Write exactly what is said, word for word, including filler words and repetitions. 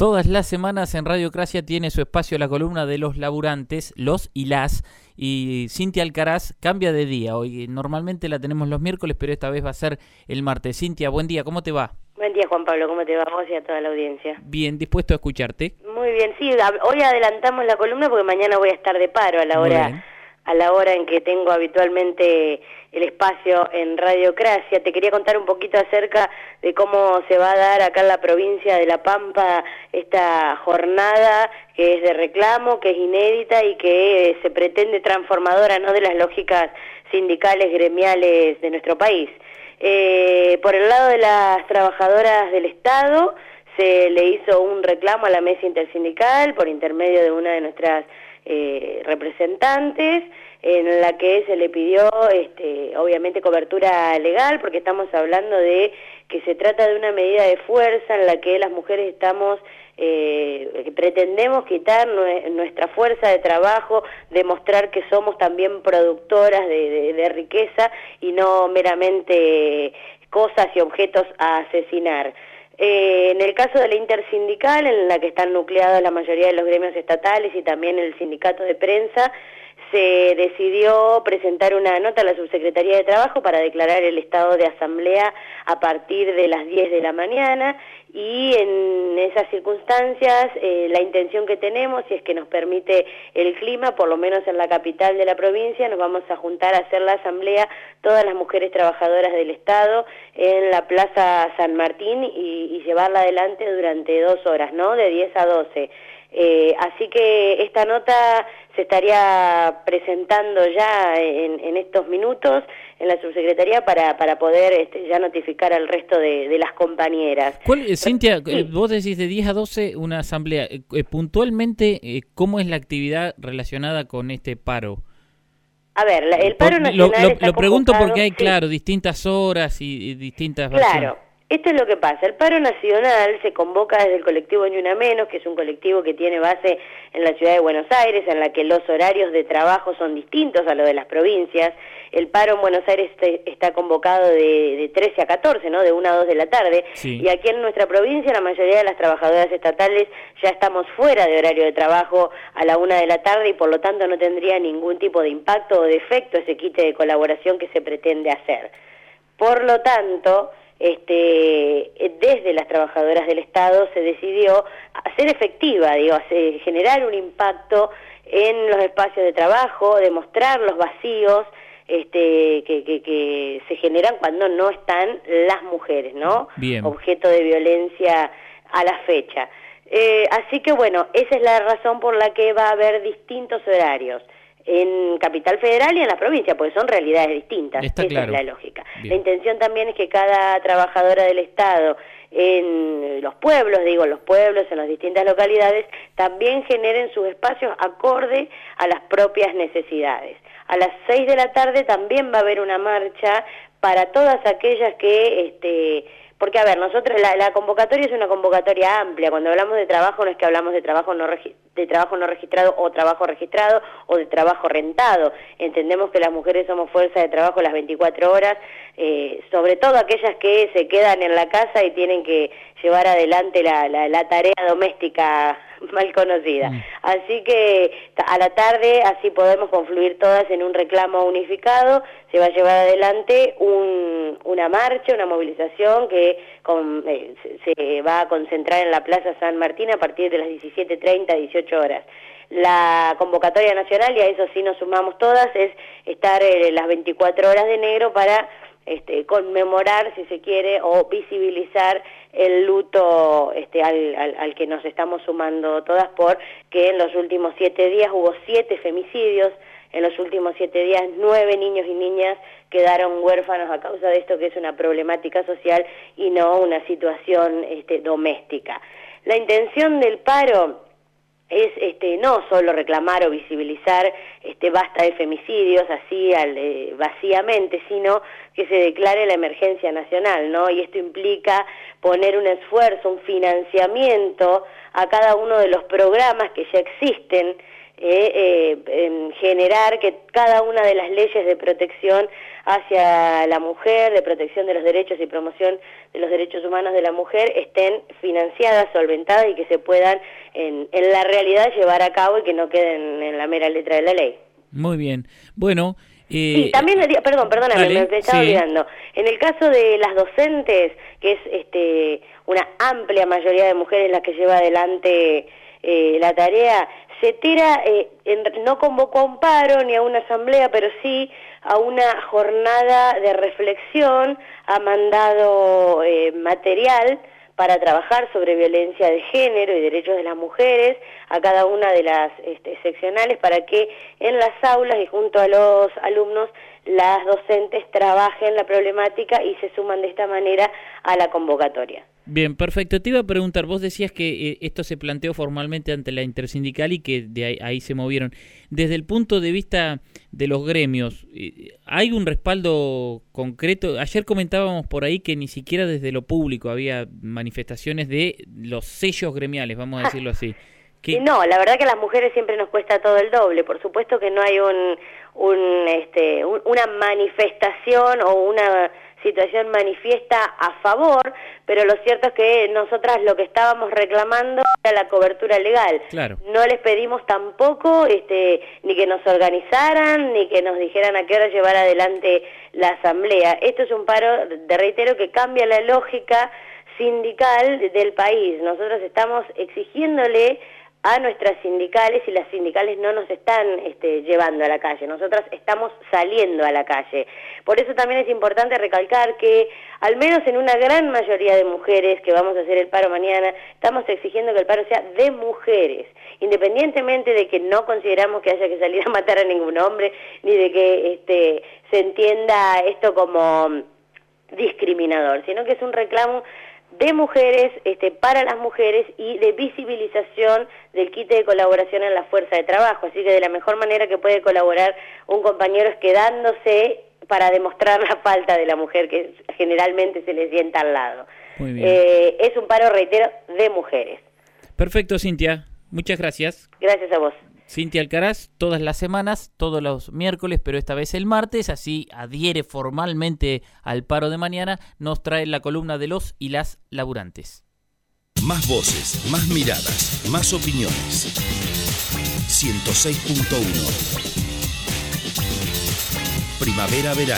Todas las semanas en Radiocracia tiene su espacio la columna de los laburantes, los y las, y Cintia Alcaraz cambia de día. Hoy normalmente la tenemos los miércoles, pero esta vez va a ser el martes. Cintia, buen día, ¿cómo te va? Buen día, Juan Pablo, ¿cómo te va? Vos y a toda la audiencia. Bien, dispuesto a escucharte. Muy bien, sí, hoy adelantamos la columna porque mañana voy a estar de paro a la hora a la hora en que tengo habitualmente el espacio en Radiocracia. Te quería contar un poquito acerca de cómo se va a dar acá en la provincia de La Pampa esta jornada que es de reclamo, que es inédita y que se pretende transformadora, ¿no?, de las lógicas sindicales, gremiales de nuestro país. Eh, por el lado de las trabajadoras del Estado, se le hizo un reclamo a la mesa intersindical por intermedio de una de nuestras eh, representantes, en la que se le pidió, este, obviamente, cobertura legal, porque estamos hablando de que se trata de una medida de fuerza en la que las mujeres estamos, eh, pretendemos quitar nuestra fuerza de trabajo, demostrar que somos también productoras de, de, de riqueza y no meramente cosas y objetos a asesinar. Eh, en el caso de la intersindical, en la que están nucleados la mayoría de los gremios estatales y también el sindicato de prensa, se decidió presentar una nota a la Subsecretaría de Trabajo para declarar el estado de asamblea a partir de las diez de la mañana, y en esas circunstancias eh, la intención que tenemos, si es que nos permite el clima, por lo menos en la capital de la provincia, nos vamos a juntar a hacer la asamblea todas las mujeres trabajadoras del Estado en la Plaza San Martín y, y llevarla adelante durante dos horas, ¿no?, de diez a doce. Eh, así que esta nota se estaría presentando ya en, en estos minutos en la subsecretaría para, para poder este, ya notificar al resto de, de las compañeras. ¿Cuál, eh, Cintia, sí. eh, vos decís de diez a doce una asamblea, eh, eh, puntualmente, eh, ¿cómo es la actividad relacionada con este paro? A ver, la, el paro Por, nacional Lo, lo, está lo pregunto convocado, porque hay, sí. claro, distintas horas y, y distintas Claro. versiones. Esto es lo que pasa, el paro nacional se convoca desde el colectivo Ni Una Menos, que es un colectivo que tiene base en la ciudad de Buenos Aires, en la que los horarios de trabajo son distintos a los de las provincias. El paro en Buenos Aires está convocado de, de trece a catorce, ¿no?, de una a dos de la tarde, sí. Y aquí en nuestra provincia la mayoría de las trabajadoras estatales ya estamos fuera de horario de trabajo a la una de la tarde y por lo tanto no tendría ningún tipo de impacto o de efecto ese quite de colaboración que se pretende hacer. Por lo tanto, Este, desde las trabajadoras del Estado se decidió hacer efectiva, digo, hacer, generar un impacto en los espacios de trabajo, demostrar los vacíos este, que, que, que se generan cuando no están las mujeres, ¿no? Bien. Objeto de violencia a la fecha. Eh, así que bueno, esa es la razón por la que va a haber distintos horarios en Capital Federal y en la provincia, porque son realidades distintas. Está Esa claro. es la lógica. Bien. La intención también es que cada trabajadora del Estado en los pueblos, digo, los pueblos, en las distintas localidades, también generen sus espacios acorde a las propias necesidades. A las seis de la tarde también va a haber una marcha para todas aquellas que... este Porque, a ver, nosotros, la, la convocatoria es una convocatoria amplia. Cuando hablamos de trabajo no es que hablamos de trabajo no, regi de trabajo no registrado o trabajo registrado o de trabajo rentado. Entendemos que las mujeres somos fuerza de trabajo las veinticuatro horas, eh, sobre todo aquellas que se quedan en la casa y tienen que llevar adelante la, la, la tarea doméstica mal conocida. Mm. Así que a la tarde así podemos confluir todas en un reclamo unificado. Se va a llevar adelante un, una marcha, una movilización que con, eh, se, se va a concentrar en la Plaza San Martín a partir de las diecisiete treinta, dieciocho horas. La convocatoria nacional, y a eso sí nos sumamos todas, es estar eh, las veinticuatro horas de negro para este, conmemorar, si se quiere, o visibilizar el luto este, al, al, al que nos estamos sumando todas, por que en los últimos siete días hubo siete femicidios. En los últimos siete días, nueve niños y niñas quedaron huérfanos a causa de esto, que es una problemática social y no una situación este, doméstica. La intención del paro es este, no solo reclamar o visibilizar este, basta de femicidios así al, eh, vacíamente, sino que se declare la emergencia nacional, ¿no? Y esto implica poner un esfuerzo, un financiamiento a cada uno de los programas que ya existen, eh, eh, en generar que cada una de las leyes de protección hacia la mujer, de protección de los derechos y promoción de los derechos humanos de la mujer estén financiadas, solventadas y que se puedan en, en la realidad llevar a cabo y que no queden en la mera letra de la ley. Muy bien. Bueno... Eh, sí, también, perdón, perdóname, dale, me estaba sí. olvidando. En el caso de las docentes, que es este una amplia mayoría de mujeres las que lleva adelante eh, la tarea, CETERA eh, en, no convocó a un paro ni a una asamblea, pero sí a una jornada de reflexión, ha mandado eh, material para trabajar sobre violencia de género y derechos de las mujeres a cada una de las este, seccionales para que en las aulas y junto a los alumnos las docentes trabajen la problemática y se suman de esta manera a la convocatoria. Bien, perfecto. Te iba a preguntar, vos decías que eh, esto se planteó formalmente ante la intersindical y que de ahí, ahí se movieron. Desde el punto de vista de los gremios, eh, ¿hay un respaldo concreto? Ayer comentábamos por ahí que ni siquiera desde lo público había manifestaciones de los sellos gremiales, vamos a decirlo así. ¿Qué? No, la verdad que a las mujeres siempre nos cuesta todo el doble. Por supuesto que no hay un, un, este, un, una manifestación o una situación manifiesta a favor, pero lo cierto es que nosotras lo que estábamos reclamando era la cobertura legal. Claro. No les pedimos tampoco este, ni que nos organizaran, ni que nos dijeran a qué hora llevar adelante la asamblea. Esto es un paro, de reitero, que cambia la lógica sindical del país. Nosotros estamos exigiéndole a nuestras sindicales y las sindicales no nos están este, llevando a la calle, nosotras estamos saliendo a la calle. Por eso también es importante recalcar que al menos en una gran mayoría de mujeres que vamos a hacer el paro mañana, estamos exigiendo que el paro sea de mujeres, independientemente de que no consideramos que haya que salir a matar a ningún hombre, ni de que este, se entienda esto como discriminador, sino que es un reclamo de mujeres, este, para las mujeres y de visibilización del quite de colaboración en la fuerza de trabajo. Así que de la mejor manera que puede colaborar un compañero es quedándose para demostrar la falta de la mujer que generalmente se le sienta al lado. Muy bien. Eh, es un paro, reitero, de mujeres. Perfecto, Cintia. Muchas gracias. Gracias a vos. Cintia Alcaraz, todas las semanas, todos los miércoles, pero esta vez el martes, así adhiere formalmente al paro de mañana, nos trae la columna de los y las laburantes. Más voces, más miradas, más opiniones. ciento seis punto uno Primavera-verano.